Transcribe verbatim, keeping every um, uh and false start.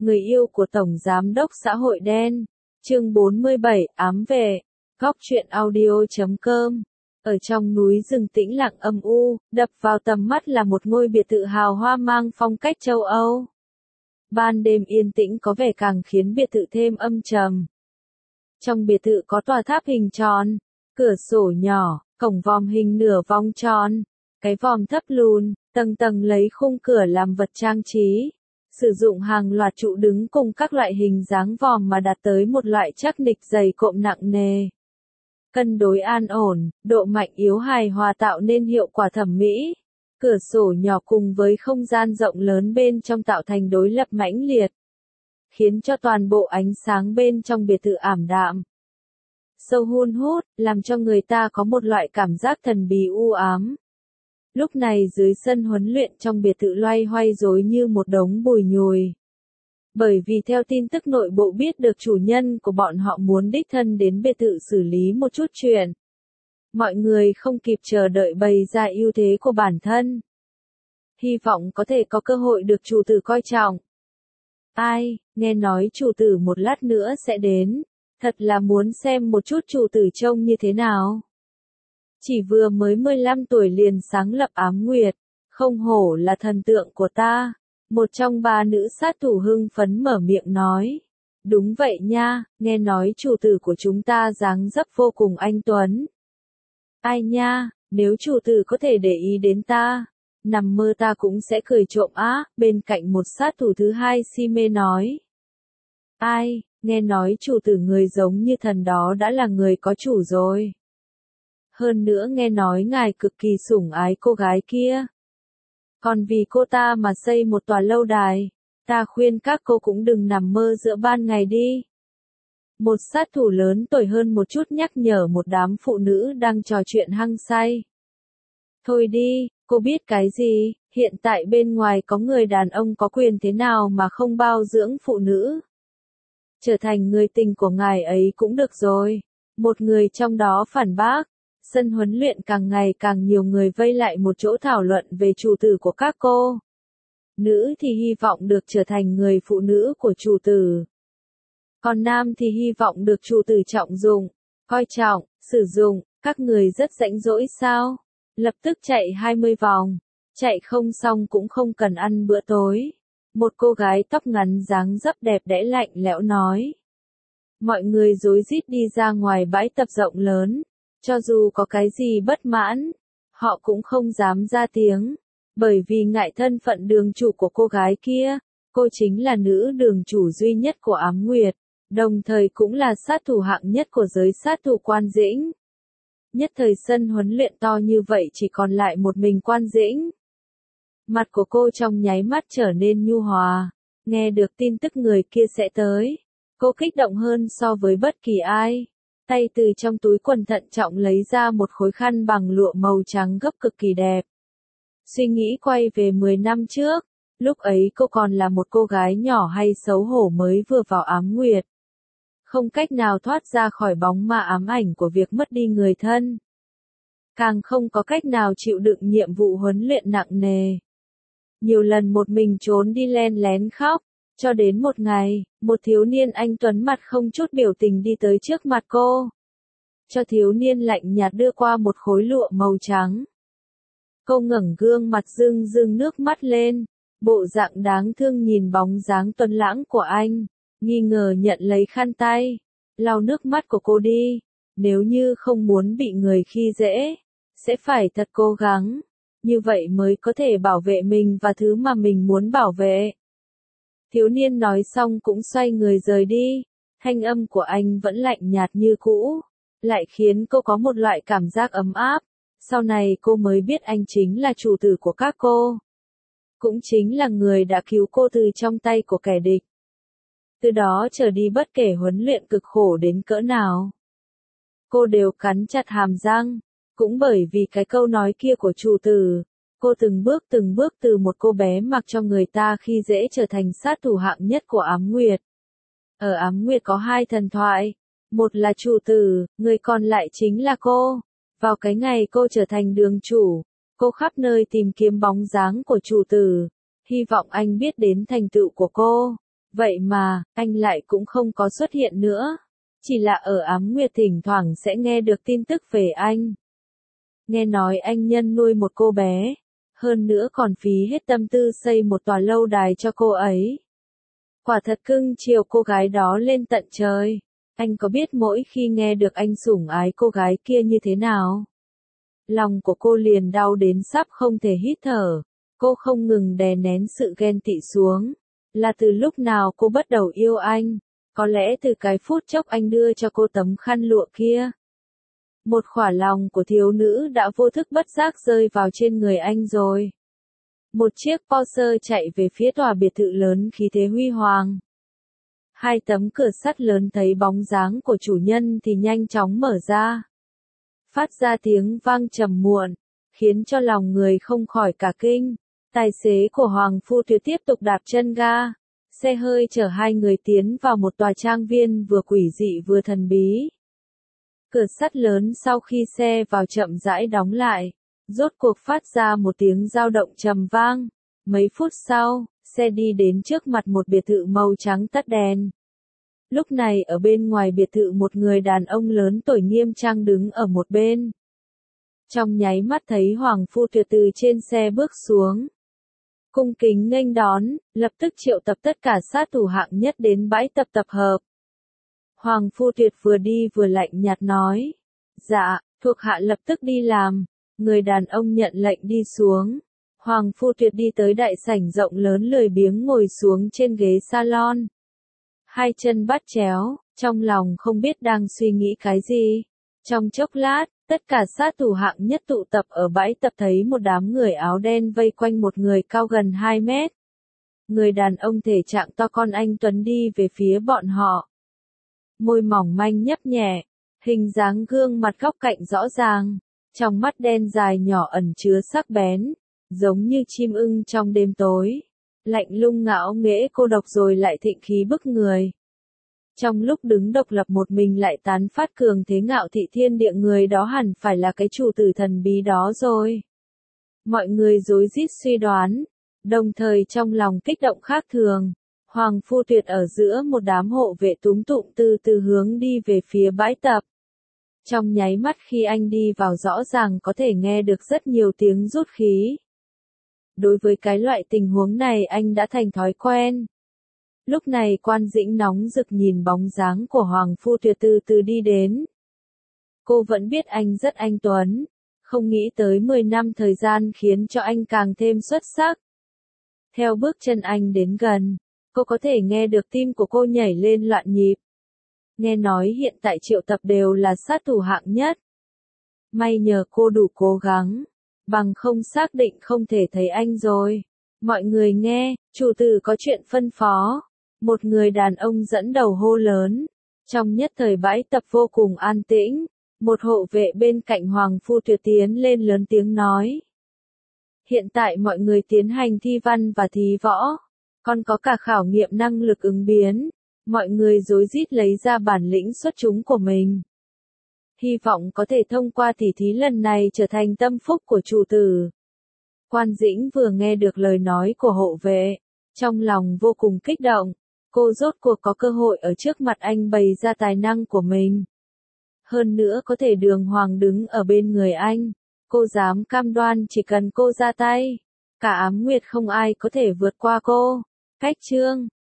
người yêu của Tổng Giám đốc xã hội đen. Chương bốn mươi bảy, ám vệ. Góc truyện audio chấm com. Ở trong núi rừng tĩnh lặng âm u, đập vào tầm mắt là một ngôi biệt thự hào hoa mang phong cách châu Âu. Ban đêm yên tĩnh có vẻ càng khiến biệt thự thêm âm trầm. Trong biệt thự có tòa tháp hình tròn, cửa sổ nhỏ, cổng vòm hình nửa vòng tròn, cái vòm thấp lùn, tầng tầng lấy khung cửa làm vật trang trí. Sử dụng hàng loạt trụ đứng cùng các loại hình dáng vòm mà đạt tới một loại chắc nịch dày cộm nặng nề. Cân đối an ổn, độ mạnh yếu hài hòa tạo nên hiệu quả thẩm mỹ. Cửa sổ nhỏ cùng với không gian rộng lớn bên trong tạo thành đối lập mãnh liệt, khiến cho toàn bộ ánh sáng bên trong biệt thự ảm đạm, sâu hun hút, làm cho người ta có một loại cảm giác thần bí u ám. Lúc này dưới sân huấn luyện trong biệt thự loay hoay rối như một đống bùi nhùi. Bởi vì theo tin tức nội bộ biết được chủ nhân của bọn họ muốn đích thân đến biệt thự xử lý một chút chuyện. Mọi người không kịp chờ đợi bày ra ưu thế của bản thân. Hy vọng có thể có cơ hội được chủ tử coi trọng. Ai, nghe nói chủ tử một lát nữa sẽ đến. Thật là muốn xem một chút chủ tử trông như thế nào. Chỉ vừa mới mười lăm tuổi liền sáng lập ám nguyệt, không hổ là thần tượng của ta. Một trong ba nữ sát thủ hưng phấn mở miệng nói. Đúng vậy nha, nghe nói chủ tử của chúng ta dáng dấp vô cùng anh tuấn. Ai nha, nếu chủ tử có thể để ý đến ta, nằm mơ ta cũng sẽ cười trộm á, bên cạnh một sát thủ thứ hai si mê nói. Ai, nghe nói chủ tử người giống như thần đó đã là người có chủ rồi. Hơn nữa nghe nói ngài cực kỳ sủng ái cô gái kia. Còn vì cô ta mà xây một tòa lâu đài, ta khuyên các cô cũng đừng nằm mơ giữa ban ngày đi. Một sát thủ lớn tuổi hơn một chút nhắc nhở một đám phụ nữ đang trò chuyện hăng say. Thôi đi, cô biết cái gì, hiện tại bên ngoài có người đàn ông có quyền thế nào mà không bao dưỡng phụ nữ. Trở thành người tình của ngài ấy cũng được rồi. Một người trong đó phản bác. Sân huấn luyện càng ngày càng nhiều người vây lại một chỗ thảo luận về chủ tử của các cô. Nữ thì hy vọng được trở thành người phụ nữ của chủ tử. Còn nam thì hy vọng được chủ tử trọng dụng, coi trọng, sử dụng. Các người rất rãnh rỗi sao? Lập tức chạy hai mươi vòng. Chạy không xong cũng không cần ăn bữa tối. Một cô gái tóc ngắn dáng dấp đẹp đẽ lạnh lẽo nói. Mọi người rối rít đi ra ngoài bãi tập rộng lớn. Cho dù có cái gì bất mãn, họ cũng không dám ra tiếng. Bởi vì ngại thân phận đường chủ của cô gái kia. Cô chính là nữ đường chủ duy nhất của ám nguyệt. Đồng thời cũng là sát thủ hạng nhất của giới sát thủ Quan Dĩnh. Nhất thời sân huấn luyện to như vậy chỉ còn lại một mình Quan Dĩnh. Mặt của cô trong nháy mắt trở nên nhu hòa. Nghe được tin tức người kia sẽ tới. Cô kích động hơn so với bất kỳ ai. Tay từ trong túi quần thận trọng lấy ra một khối khăn bằng lụa màu trắng gấp cực kỳ đẹp. Suy nghĩ quay về mười năm trước. Lúc ấy cô còn là một cô gái nhỏ hay xấu hổ mới vừa vào ám nguyệt. Không cách nào thoát ra khỏi bóng ma ám ảnh của việc mất đi người thân. Càng không có cách nào chịu đựng nhiệm vụ huấn luyện nặng nề. Nhiều lần một mình trốn đi len lén khóc, cho đến một ngày, một thiếu niên anh tuấn mặt không chút biểu tình đi tới trước mặt cô. Cho thiếu niên lạnh nhạt đưa qua một khối lụa màu trắng. Cô ngẩng gương mặt rưng rưng nước mắt lên, bộ dạng đáng thương nhìn bóng dáng tuấn lãng của anh, nghi ngờ nhận lấy khăn tay, lau nước mắt của cô đi, nếu như không muốn bị người khi dễ, sẽ phải thật cố gắng. Như vậy mới có thể bảo vệ mình và thứ mà mình muốn bảo vệ. Thiếu niên nói xong cũng xoay người rời đi. Thanh âm của anh vẫn lạnh nhạt như cũ. Lại khiến cô có một loại cảm giác ấm áp. Sau này cô mới biết anh chính là chủ tử của các cô. Cũng chính là người đã cứu cô từ trong tay của kẻ địch. Từ đó trở đi bất kể huấn luyện cực khổ đến cỡ nào. Cô đều cắn chặt hàm răng. Cũng bởi vì cái câu nói kia của chủ tử, cô từng bước từng bước từ một cô bé mặc cho người ta khi dễ trở thành sát thủ hạng nhất của ám nguyệt. Ở ám nguyệt có hai thần thoại, một là chủ tử, người còn lại chính là cô. Vào cái ngày cô trở thành đường chủ, cô khắp nơi tìm kiếm bóng dáng của chủ tử, hy vọng anh biết đến thành tựu của cô. Vậy mà, anh lại cũng không có xuất hiện nữa. Chỉ là ở Ám Nguyệt thỉnh thoảng sẽ nghe được tin tức về anh. Nghe nói anh nhân nuôi một cô bé. Hơn nữa còn phí hết tâm tư xây một tòa lâu đài cho cô ấy. Quả thật cưng chiều cô gái đó lên tận trời. Anh có biết mỗi khi nghe được anh sủng ái cô gái kia như thế nào? Lòng của cô liền đau đến sắp không thể hít thở. Cô không ngừng đè nén sự ghen tị xuống. Là từ lúc nào cô bắt đầu yêu anh? Có lẽ từ cái phút chốc anh đưa cho cô tấm khăn lụa kia. Một khỏa lòng của thiếu nữ đã vô thức bất giác rơi vào trên người anh rồi. Một chiếc Porsche chạy về phía tòa biệt thự lớn khí thế huy hoàng. Hai tấm cửa sắt lớn thấy bóng dáng của chủ nhân thì nhanh chóng mở ra. Phát ra tiếng vang trầm muộn, khiến cho lòng người không khỏi cả kinh. Tài xế của Hoàng Phu Tuyệt tiếp tục đạp chân ga. Xe hơi chở hai người tiến vào một tòa trang viên vừa quỷ dị vừa thần bí. Cửa sắt lớn sau khi xe vào chậm rãi đóng lại, rốt cuộc phát ra một tiếng dao động trầm vang. Mấy phút sau, xe đi đến trước mặt một biệt thự màu trắng tắt đèn. Lúc này ở bên ngoài biệt thự một người đàn ông lớn tuổi nghiêm trang đứng ở một bên. Trong nháy mắt thấy Hoàng Phu Tuyệt từ trên xe bước xuống. Cung kính nghênh đón, lập tức triệu tập tất cả sát thủ hạng nhất đến bãi tập tập hợp. Hoàng Phu Tuyệt vừa đi vừa lạnh nhạt nói. Dạ, thuộc hạ lập tức đi làm. Người đàn ông nhận lệnh đi xuống. Hoàng Phu Tuyệt đi tới đại sảnh rộng lớn lười biếng ngồi xuống trên ghế salon. Hai chân bắt chéo, trong lòng không biết đang suy nghĩ cái gì. Trong chốc lát, tất cả sát thủ hạng nhất tụ tập ở bãi tập thấy một đám người áo đen vây quanh một người cao gần hai mét. Người đàn ông thể trạng to con anh Tuấn đi về phía bọn họ. Môi mỏng manh nhấp nhẹ, hình dáng gương mặt góc cạnh rõ ràng, trong mắt đen dài nhỏ ẩn chứa sắc bén, giống như chim ưng trong đêm tối. Lạnh lùng ngạo nghễ cô độc rồi lại thịnh khí bức người. Trong lúc đứng độc lập một mình lại tán phát cường thế ngạo thị thiên địa, người đó hẳn phải là cái chủ tử thần bí đó rồi. Mọi người rối rít suy đoán, đồng thời trong lòng kích động khác thường. Hoàng Phu Tuyệt ở giữa một đám hộ vệ túm tụm từ từ hướng đi về phía bãi tập. Trong nháy mắt khi anh đi vào rõ ràng có thể nghe được rất nhiều tiếng rút khí. Đối với cái loại tình huống này anh đã thành thói quen. Lúc này Quan Dĩnh nóng rực nhìn bóng dáng của Hoàng Phu Tuyệt từ từ đi đến. Cô vẫn biết anh rất anh tuấn, không nghĩ tới mười năm thời gian khiến cho anh càng thêm xuất sắc. Theo bước chân anh đến gần, cô có thể nghe được tim của cô nhảy lên loạn nhịp. Nghe nói hiện tại triệu tập đều là sát thủ hạng nhất. May nhờ cô đủ cố gắng, bằng không xác định không thể thấy anh rồi. Mọi người nghe, chủ tử có chuyện phân phó. Một người đàn ông dẫn đầu hô lớn. Trong nhất thời bãi tập vô cùng an tĩnh, một hộ vệ bên cạnh Hoàng Phu Tuyệt tiến lên lớn tiếng nói. Hiện tại mọi người tiến hành thi văn và thí võ, còn có cả khảo nghiệm năng lực ứng biến. Mọi người rối rít lấy ra bản lĩnh xuất chúng của mình. Hy vọng có thể thông qua tỉ thí lần này trở thành tâm phúc của chủ tử. Quan Dĩnh vừa nghe được lời nói của hộ vệ, trong lòng vô cùng kích động. Cô rốt cuộc có cơ hội ở trước mặt anh bày ra tài năng của mình. Hơn nữa có thể đường hoàng đứng ở bên người anh. Cô dám cam đoan chỉ cần cô ra tay, cả Ám Nguyệt không ai có thể vượt qua cô. Cách chương